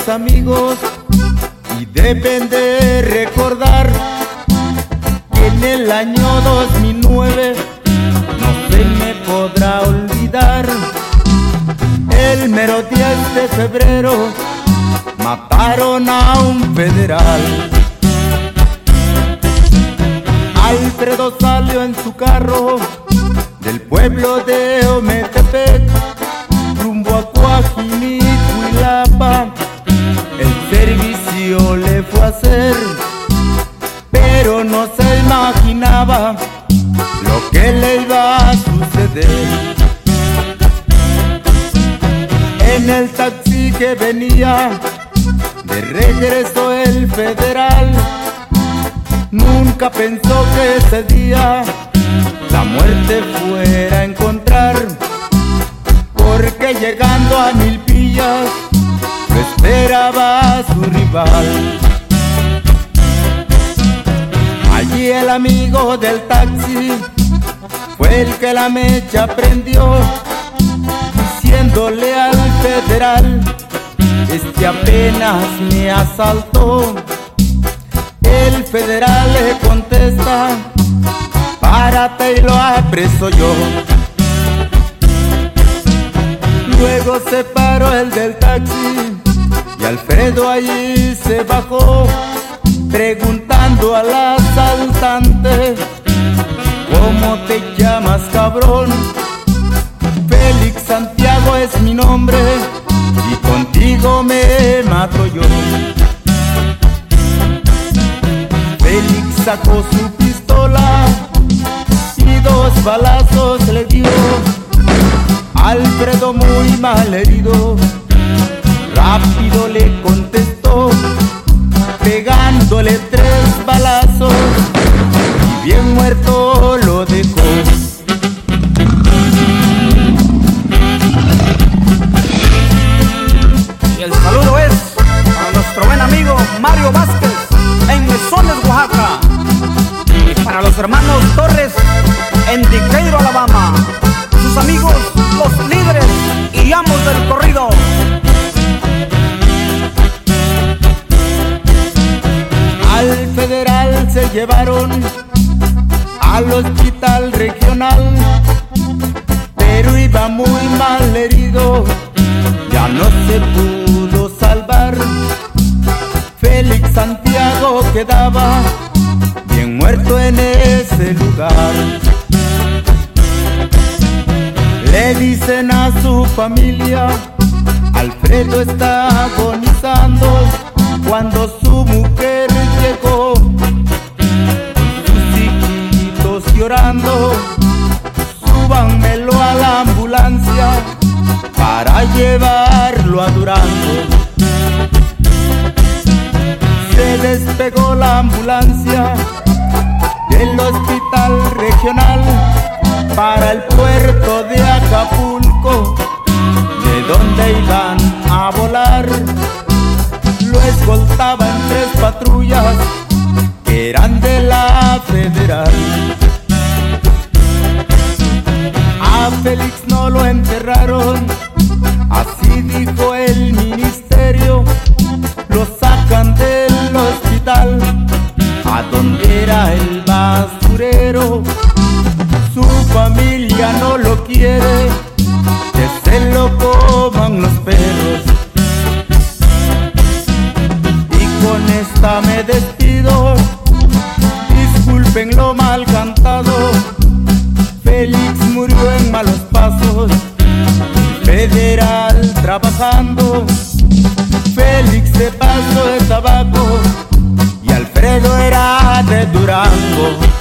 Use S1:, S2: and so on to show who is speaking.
S1: amigos y deben de recordar que en el año 2009 no se me podrá olvidar. El mero 10 de febrero mataron a un federal. Alfredo salió en su carro del pueblo de Ometepec rumbo a Coajimalpa. El servicio le fue a hacer, pero no se imaginaba lo que le iba a suceder. En el taxi que venía de regreso el federal, nunca pensó que ese día la muerte fuera a encontrar, porque llegando a Milpillas lo esperaba a su rival. Allí el amigo del taxi fue el que la mecha prendió, diciéndole al federal: este apenas me asaltó. El federal le contesta: párate y lo apreso yo. Luego se paró el del taxi y Alfredo allí se bajó, preguntando al asaltante: ¿cómo te llamas, cabrón? Félix Santiago es mi nombre y contigo me mato yo. Félix sacó su pistola y 2 balazos le dio. Alfredo, muy mal herido, rápido le contestó, pegándole 3 balazos y bien muerto lo dejó.
S2: Y el saludo es para nuestro buen amigo Mario Vázquez en Mesones, Oaxaca, y para los hermanos Torres en Decatur, Alabama, sus amigos los líderes y amos del corrido.
S1: Al federal se llevaron al hospital regional, pero iba muy mal herido, ya no se pudo salvar. Félix Santiago quedaba bien muerto en ese lugar. Le dicen a su familia: Alfredo está agonizando, cuando su mujer llegó con sus hijitos llorando. Súbanmelo a la ambulancia para llevarlo a Durango. Se despegó la ambulancia del hospital regional para el puerto de Acapulco, de donde iban a volar. Lo escoltaban 3 patrullas que eran de la federal. A Félix no lo enterraron, así dijo el ministerio. Lo sacan del hospital a donde era el basurero. Su familia no lo quiere, que se lo coman los perros. Y con esta me despido, disculpen lo mal cantado. Félix murió en malos pasos, federal trabajando. Félix se pasó de tabaco y Alfredo era de Durango.